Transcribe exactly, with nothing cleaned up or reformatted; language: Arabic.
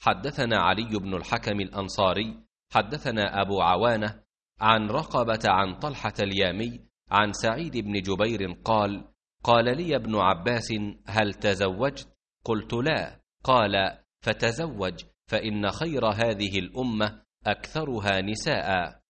حدثنا علي بن الحكم الأنصاري حدثنا أبو عوانة عن رقبة عن طلحة اليامي عن سعيد بن جبير قال: قال لي ابن عباس: هل تزوجت؟ قلت: لا. قال: فتزوج، فإن خير هذه الأمة أكثرها نساء.